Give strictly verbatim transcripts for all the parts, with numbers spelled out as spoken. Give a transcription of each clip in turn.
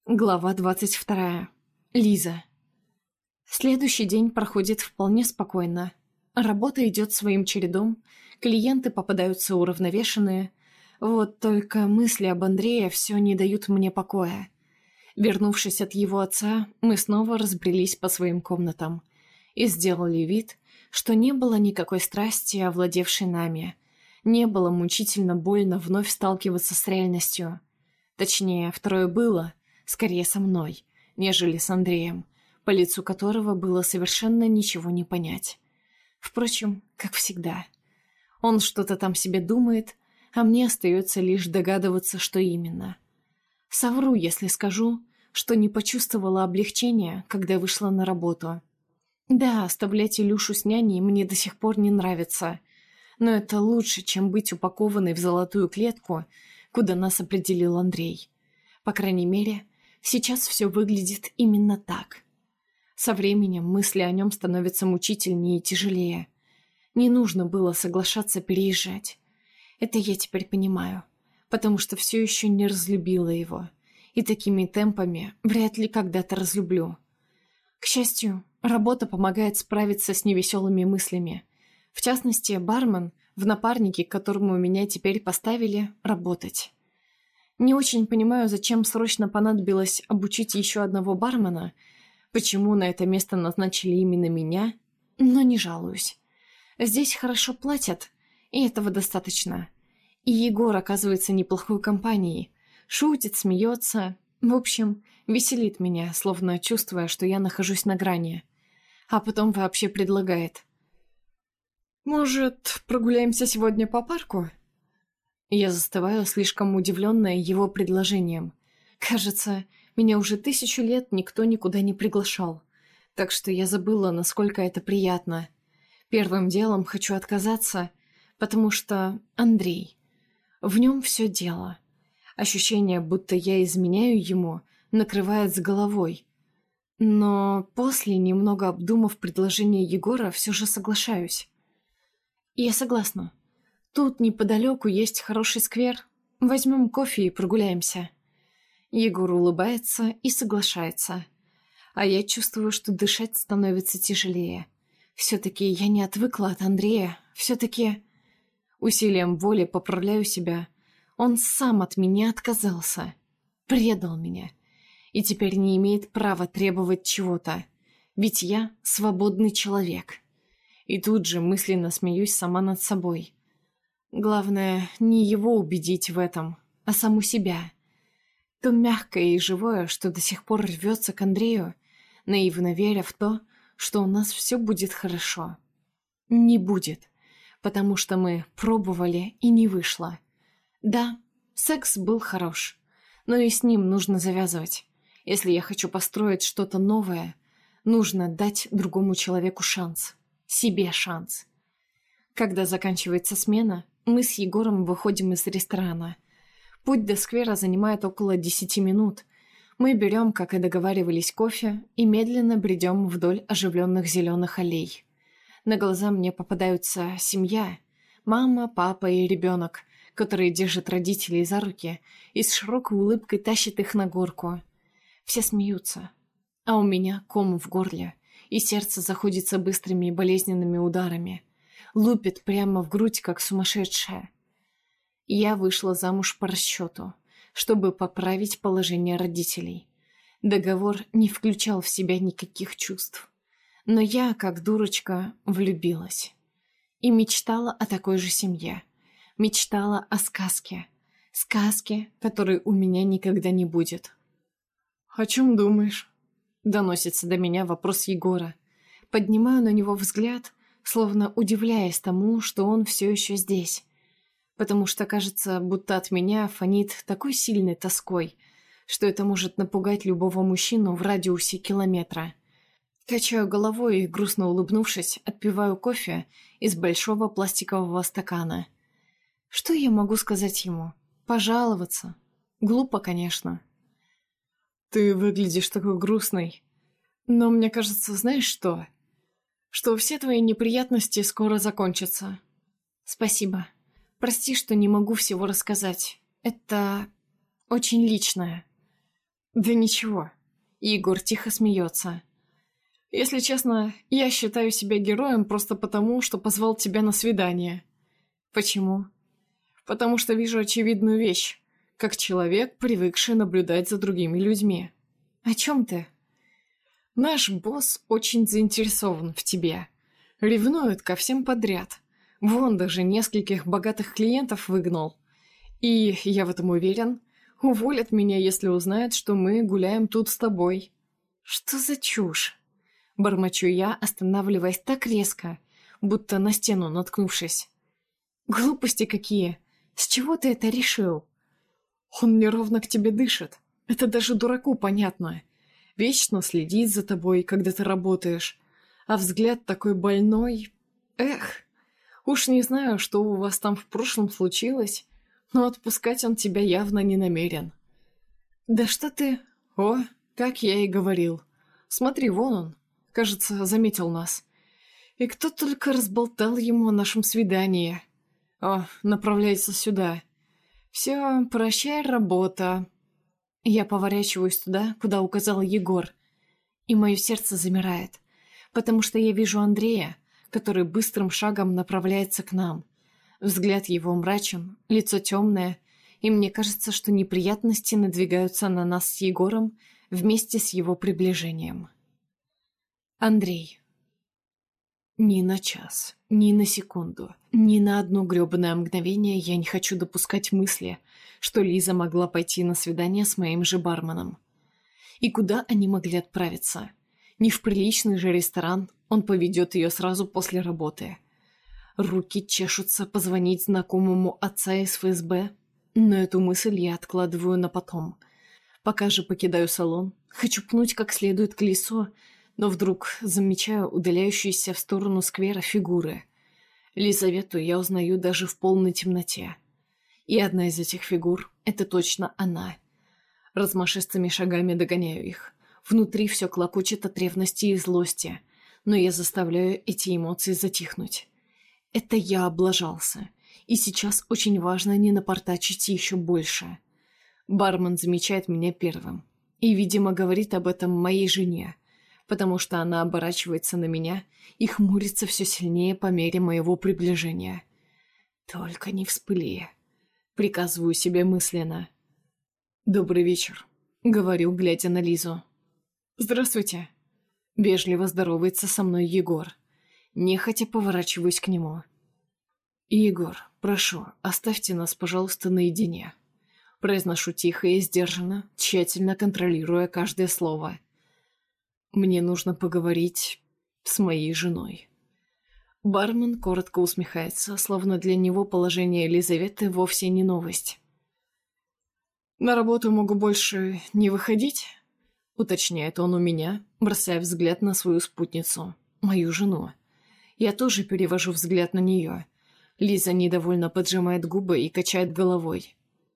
Глава двадцать вторая. Лиза. Следующий день проходит вполне спокойно. Работа идет своим чередом, клиенты попадаются уравновешенные. Вот только мысли об Андрее все не дают мне покоя. Вернувшись от его отца, мы снова разбрелись по своим комнатам и сделали вид, что не было никакой страсти, овладевшей нами. Не было мучительно больно вновь сталкиваться с реальностью. Точнее, второе было — скорее со мной, нежели с Андреем, по лицу которого было совершенно ничего не понять. Впрочем, как всегда. Он что-то там себе думает, а мне остается лишь догадываться, что именно. Совру, если скажу, что не почувствовала облегчения, когда вышла на работу. Да, оставлять Илюшу с няней мне до сих пор не нравится, но это лучше, чем быть упакованной в золотую клетку, куда нас определил Андрей. По крайней мере, сейчас все выглядит именно так. Со временем мысли о нем становятся мучительнее и тяжелее. Не нужно было соглашаться переезжать. Это я теперь понимаю, потому что все еще не разлюбила его, и такими темпами вряд ли когда-то разлюблю. К счастью, работа помогает справиться с невеселыми мыслями. В частности, бармен, в напарнике, к которому меня теперь поставили, работать. Не очень понимаю, зачем срочно понадобилось обучить еще одного бармена, почему на это место назначили именно меня, но не жалуюсь. Здесь хорошо платят, и этого достаточно. И Егор оказывается неплохой компанией, шутит, смеется, в общем, веселит меня, словно чувствуя, что я нахожусь на грани. А потом вообще предлагает: «Может, прогуляемся сегодня по парку?» Я застываю, слишком удивленная его предложением. Кажется, меня уже тысячу лет никто никуда не приглашал, так что я забыла, насколько это приятно. Первым делом хочу отказаться, потому что Андрей. В нем все дело. Ощущение, будто я изменяю ему, накрывает с головой. Но после, немного обдумав предложение Егора, все же соглашаюсь. Я согласна. Тут неподалеку есть хороший сквер. Возьмем кофе и прогуляемся. Егор улыбается и соглашается. А я чувствую, что дышать становится тяжелее. Все-таки я не отвыкла от Андрея. Все-таки... Усилием воли поправляю себя. Он сам от меня отказался. Предал меня. И теперь не имеет права требовать чего-то. Ведь я свободный человек. И тут же мысленно смеюсь сама над собой. Главное, не его убедить в этом, а саму себя. То мягкое и живое, что до сих пор рвется к Андрею, наивно веря в то, что у нас все будет хорошо. Не будет, потому что мы пробовали и не вышло. Да, секс был хорош, но и с ним нужно завязывать. Если я хочу построить что-то новое, нужно дать другому человеку шанс. Себе шанс. Когда заканчивается смена, мы с Егором выходим из ресторана. Путь до сквера занимает около десяти минут. Мы берем, как и договаривались, кофе и медленно бредем вдоль оживленных зеленых аллей. На глаза мне попадаются семья, мама, папа и ребенок, которые держат родителей за руки и с широкой улыбкой тащат их на горку. Все смеются, а у меня ком в горле, и сердце заходится быстрыми и болезненными ударами. Лупит прямо в грудь, как сумасшедшая. Я вышла замуж по расчету, чтобы поправить положение родителей. Договор не включал в себя никаких чувств. Но я, как дурочка, влюбилась. И мечтала о такой же семье. Мечтала о сказке. Сказке, которой у меня никогда не будет. «О чем думаешь?» — доносится до меня вопрос Егора. Поднимаю на него взгляд, словно удивляясь тому, что он все еще здесь. Потому что кажется, будто от меня фонит такой сильной тоской, что это может напугать любого мужчину в радиусе километра. Качаю головой и, грустно улыбнувшись, отпиваю кофе из большого пластикового стакана. Что я могу сказать ему? Пожаловаться? Глупо, конечно. «Ты выглядишь такой грустной. Но мне кажется, знаешь что? Что все твои неприятности скоро закончатся». «Спасибо. Прости, что не могу всего рассказать. Это очень личное». Да ничего. Егор тихо смеется. Если честно, я считаю себя героем просто потому, что позвал тебя на свидание. Почему? Потому что вижу очевидную вещь, как человек, привыкший наблюдать за другими людьми. О чем ты? Наш босс очень заинтересован в тебе. Ревнует ко всем подряд. Вон даже нескольких богатых клиентов выгнал. И, я в этом уверен, уволят меня, если узнают, что мы гуляем тут с тобой. Что за чушь? Бормочу я, останавливаясь так резко, будто на стену наткнувшись. Глупости какие! С чего ты это решил? Он неровно к тебе дышит. Это даже дураку понятно. Вечно следит за тобой, когда ты работаешь. А взгляд такой больной... Эх, уж не знаю, что у вас там в прошлом случилось, но отпускать он тебя явно не намерен. Да что ты... О, как я и говорил. Смотри, вон он. Кажется, заметил нас. И кто только разболтал ему о нашем свидании. О, направляется сюда. Все, прощай, работа. Я поворачиваюсь туда, куда указал Егор. И мое сердце замирает, потому что я вижу Андрея, который быстрым шагом направляется к нам. Взгляд его мрачен, лицо темное, и мне кажется, что неприятности надвигаются на нас с Егором вместе с его приближением. Андрей. Ни на час, ни на секунду, ни на одно грёбаное мгновение я не хочу допускать мысли, что Лиза могла пойти на свидание с моим же барменом. И куда они могли отправиться? Не в приличный же ресторан, он поведет ее сразу после работы. Руки чешутся позвонить знакомому отца из эф эс бэ, но эту мысль я откладываю на потом. Пока же покидаю салон, хочу пнуть как следует колесо, но вдруг замечаю удаляющиеся в сторону сквера фигуры. Лизавету я узнаю даже в полной темноте. И одна из этих фигур — это точно она. Размашистыми шагами догоняю их. Внутри все клокочет от ревности и злости, но я заставляю эти эмоции затихнуть. Это я облажался, и сейчас очень важно не напортачить еще больше. Бармен замечает меня первым и, видимо, говорит об этом моей жене, потому что она оборачивается на меня и хмурится все сильнее по мере моего приближения. «Только не вспыли», — приказываю себе мысленно. «Добрый вечер», — говорю, глядя на Лизу. «Здравствуйте», — вежливо здоровается со мной Егор. Нехотя поворачиваюсь к нему. «Егор, прошу, оставьте нас, пожалуйста, наедине». Произношу тихо и сдержанно, тщательно контролируя каждое слово. «Мне нужно поговорить с моей женой». Бармен коротко усмехается, словно для него положение Елизаветы вовсе не новость. «На работу могу больше не выходить?» — уточняет он у меня, бросая взгляд на свою спутницу, мою жену. Я тоже перевожу взгляд на нее. Лиза недовольно поджимает губы и качает головой.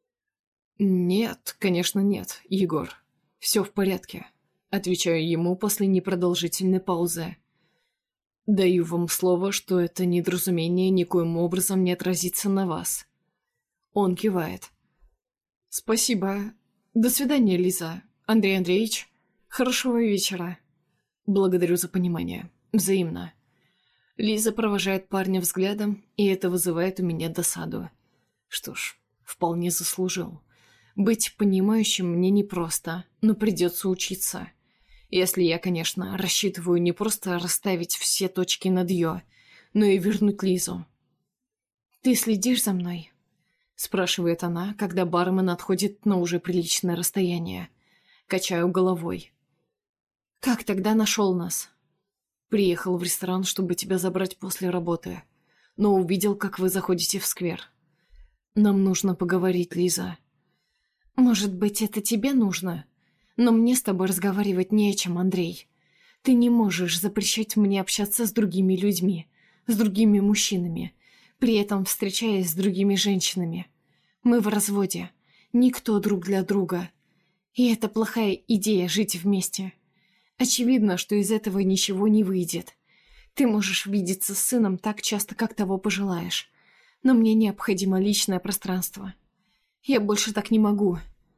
«Нет, конечно нет, Егор. Все в порядке», — отвечаю ему после непродолжительной паузы. «Даю вам слово, что это недоразумение никоим образом не отразится на вас». Он кивает. «Спасибо. До свидания, Лиза. Андрей Андреевич. Хорошего вечера». «Благодарю за понимание. Взаимно». Лиза провожает парня взглядом, и это вызывает у меня досаду. Что ж, вполне заслужил. Быть понимающим мне непросто, но придется учиться. Если я, конечно, рассчитываю не просто расставить все точки над «ё», но и вернуть Лизу. «Ты следишь за мной?» — спрашивает она, когда бармен отходит на уже приличное расстояние. Качаю головой. «Как тогда нашел нас?» «Приехал в ресторан, чтобы тебя забрать после работы, но увидел, как вы заходите в сквер. Нам нужно поговорить, Лиза». «Может быть, это тебе нужно? Но мне с тобой разговаривать не о чем, Андрей. Ты не можешь запрещать мне общаться с другими людьми, с другими мужчинами, при этом встречаясь с другими женщинами. Мы в разводе, никто друг для друга. И это плохая идея жить вместе. Очевидно, что из этого ничего не выйдет. Ты можешь видеться с сыном так часто, как того пожелаешь, но мне необходимо личное пространство. Я больше так не могу».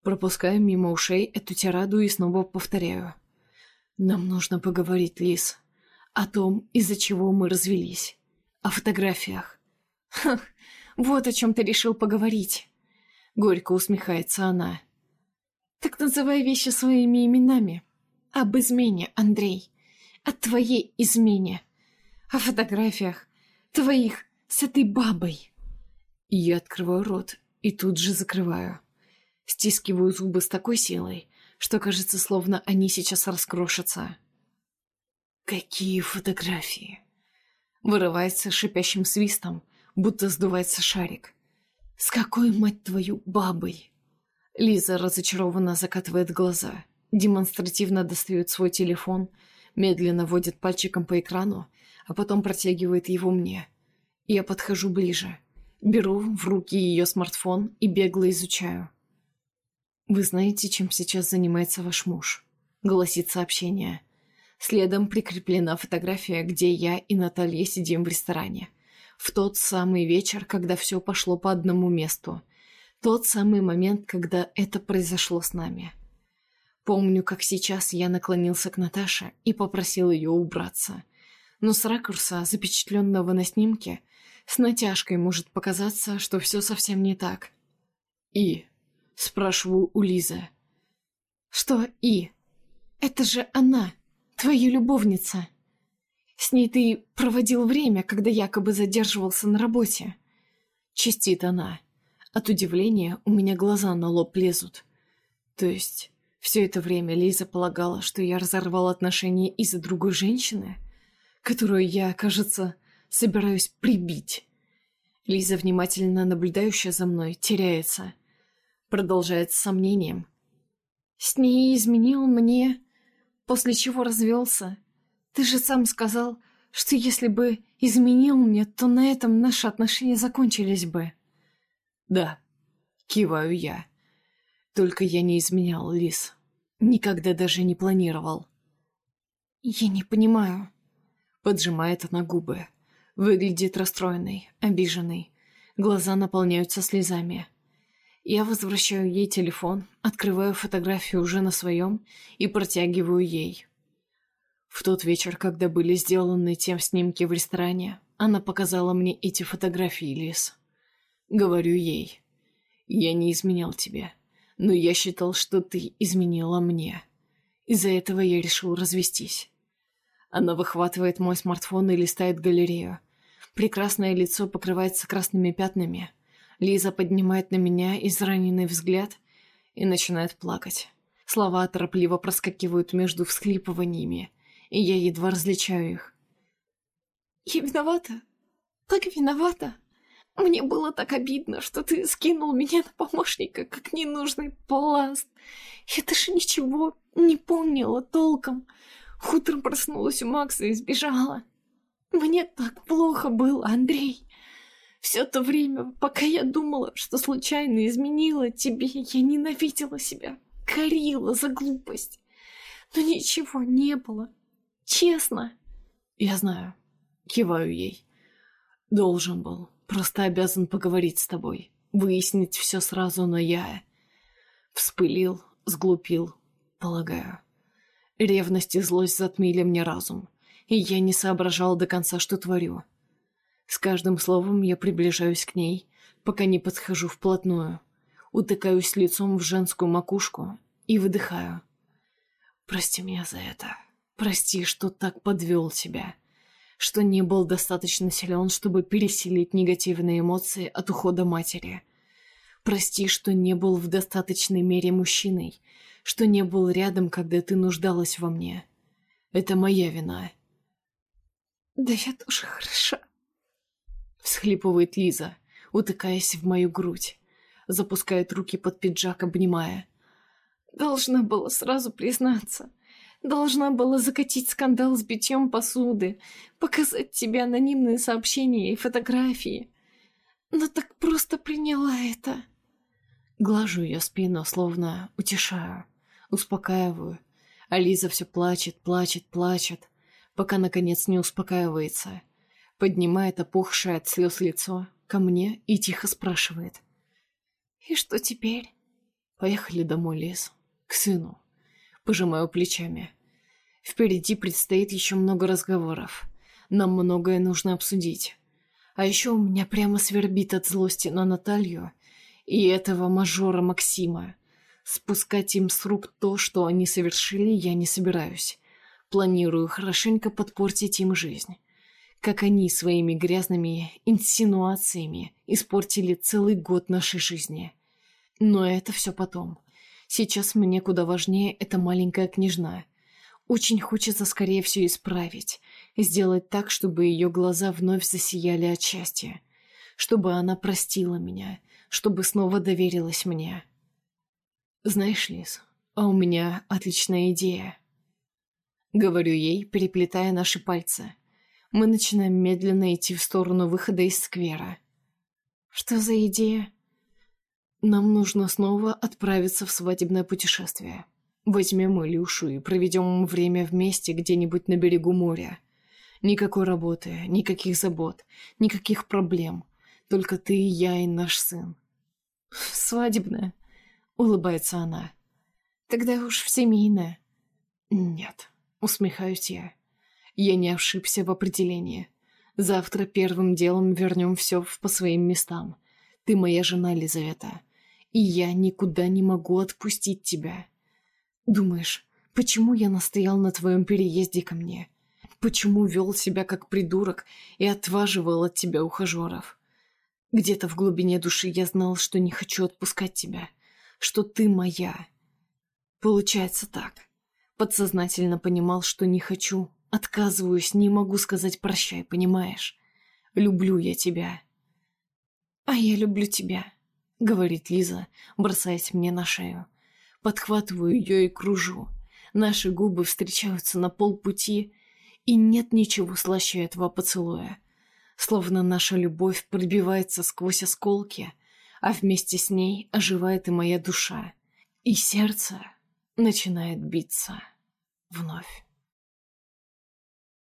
Пропускаю мимо ушей эту тираду и снова повторяю. Нам нужно поговорить, Лиз, о том, из-за чего мы развелись. О фотографиях. Ха, вот о чем ты решил поговорить. Горько усмехается она. Так называй вещи своими именами. Об измене, Андрей. О твоей измене. О фотографиях. Твоих с этой бабой. Я открываю рот и тут же закрываю. Стискиваю зубы с такой силой, что кажется, словно они сейчас раскрошатся. Какие фотографии? Вырывается шипящим свистом, будто сдувается шарик. С какой, мать твою, бабой? Лиза разочарованно закатывает глаза, демонстративно достает свой телефон, медленно водит пальчиком по экрану, а потом протягивает его мне. Я подхожу ближе, беру в руки ее смартфон и бегло изучаю. «Вы знаете, чем сейчас занимается ваш муж?» — гласит сообщение. Следом прикреплена фотография, где я и Наталья сидим в ресторане. В тот самый вечер, когда все пошло по одному месту. Тот самый момент, когда это произошло с нами. Помню, как сейчас я наклонился к Наташе и попросил ее убраться. Но с ракурса, запечатленного на снимке, с натяжкой может показаться, что все совсем не так. «И?» — спрашиваю у Лизы. «Что «и»? Это же она, твоя любовница. С ней ты проводил время, когда якобы задерживался на работе». Чистит она. От удивления у меня глаза на лоб лезут. То есть, все это время Лиза полагала, что я разорвал отношения из-за другой женщины, которую я, кажется, собираюсь прибить. Лиза, внимательно наблюдающая за мной, теряется. Продолжает с сомнением. «С ней изменил мне, после чего развелся. Ты же сам сказал, что если бы изменил мне, то на этом наши отношения закончились бы». «Да», — киваю я. «Только я не изменял, Лиз. Никогда даже не планировал». «Я не понимаю», — поджимает она губы. Выглядит расстроенной, обиженной. Глаза наполняются слезами. Я возвращаю ей телефон, открываю фотографию уже на своем и протягиваю ей. В тот вечер, когда были сделаны тем снимки в ресторане, она показала мне эти фотографии, Лиз. Говорю ей, я не изменял тебе, но я считал, что ты изменила мне. Из-за этого я решил развестись. Она выхватывает мой смартфон и листает галерею. Прекрасное лицо покрывается красными пятнами. Лиза поднимает на меня израненный взгляд и начинает плакать. Слова торопливо проскакивают между всхлипываниями, и я едва различаю их. «Я виновата, так виновата. Мне было так обидно, что ты скинул меня на помощника, как ненужный пласт. Я даже ничего не помнила толком. Утром проснулась у Макса и сбежала. Мне так плохо было, Андрей. Все то время, пока я думала, что случайно изменила тебе, я ненавидела себя, корила за глупость. Но ничего не было. Честно». «Я знаю». Киваю ей. «Должен был. Просто обязан поговорить с тобой. Выяснить все сразу, но я...» Вспылил, сглупил, полагаю. Ревность и злость затмили мне разум, и я не соображал до конца, что творю. С каждым словом я приближаюсь к ней, пока не подхожу вплотную, утыкаюсь лицом в женскую макушку и выдыхаю. «Прости меня за это. Прости, что так подвел тебя, что не был достаточно силен, чтобы пересилить негативные эмоции от ухода матери. Прости, что не был в достаточной мере мужчиной, что не был рядом, когда ты нуждалась во мне. Это моя вина». «Да я тоже хороша», — всхлипывает Лиза, утыкаясь в мою грудь, запускает руки под пиджак, обнимая. «Должна была сразу признаться. Должна была закатить скандал с битьем посуды, показать тебе анонимные сообщения и фотографии. Но так просто приняла это». Глажу ее спину, словно утешаю, успокаиваю, а Лиза все плачет, плачет, плачет, пока, наконец, не успокаивается. Поднимает опухшее от слез лицо ко мне и тихо спрашивает. «И что теперь?» Поехали домой, Лиз. К сыну. Пожимаю плечами. Впереди предстоит еще много разговоров. Нам многое нужно обсудить. А еще у меня прямо свербит от злости на Наталью и этого мажора Максима. Спускать им с рук то, что они совершили, я не собираюсь. Планирую хорошенько подпортить им жизнь. Как они своими грязными инсинуациями испортили целый год нашей жизни. Но это все потом. Сейчас мне куда важнее эта маленькая княжна. Очень хочется скорее все исправить. Сделать так, чтобы ее глаза вновь засияли от счастья. Чтобы она простила меня. Чтобы снова доверилась мне. Знаешь, Лиз, а у меня отличная идея. Говорю ей, переплетая наши пальцы. Мы начинаем медленно идти в сторону выхода из сквера. Что за идея? Нам нужно снова отправиться в свадебное путешествие. Возьмем Илюшу и проведем время вместе где-нибудь на берегу моря. Никакой работы, никаких забот, никаких проблем. Только ты, я и наш сын. Свадебное? Улыбается она. Тогда уж в семейное. Нет, усмехаюсь я. Я не ошибся в определении. Завтра первым делом вернем все по своим местам. Ты моя жена, Лизавета. И я никуда не могу отпустить тебя. Думаешь, почему я настоял на твоем переезде ко мне? Почему вел себя как придурок и отваживал от тебя ухажеров? Где-то в глубине души я знал, что не хочу отпускать тебя, что ты моя. Получается так. Подсознательно понимал, что не хочу, отказываюсь, не могу сказать прощай, понимаешь? Люблю я тебя. А я люблю тебя, говорит Лиза, бросаясь мне на шею. Подхватываю ее и кружу. Наши губы встречаются на полпути, и нет ничего слаще этого поцелуя. Словно наша любовь пробивается сквозь осколки, а вместе с ней оживает и моя душа. И сердце начинает биться вновь.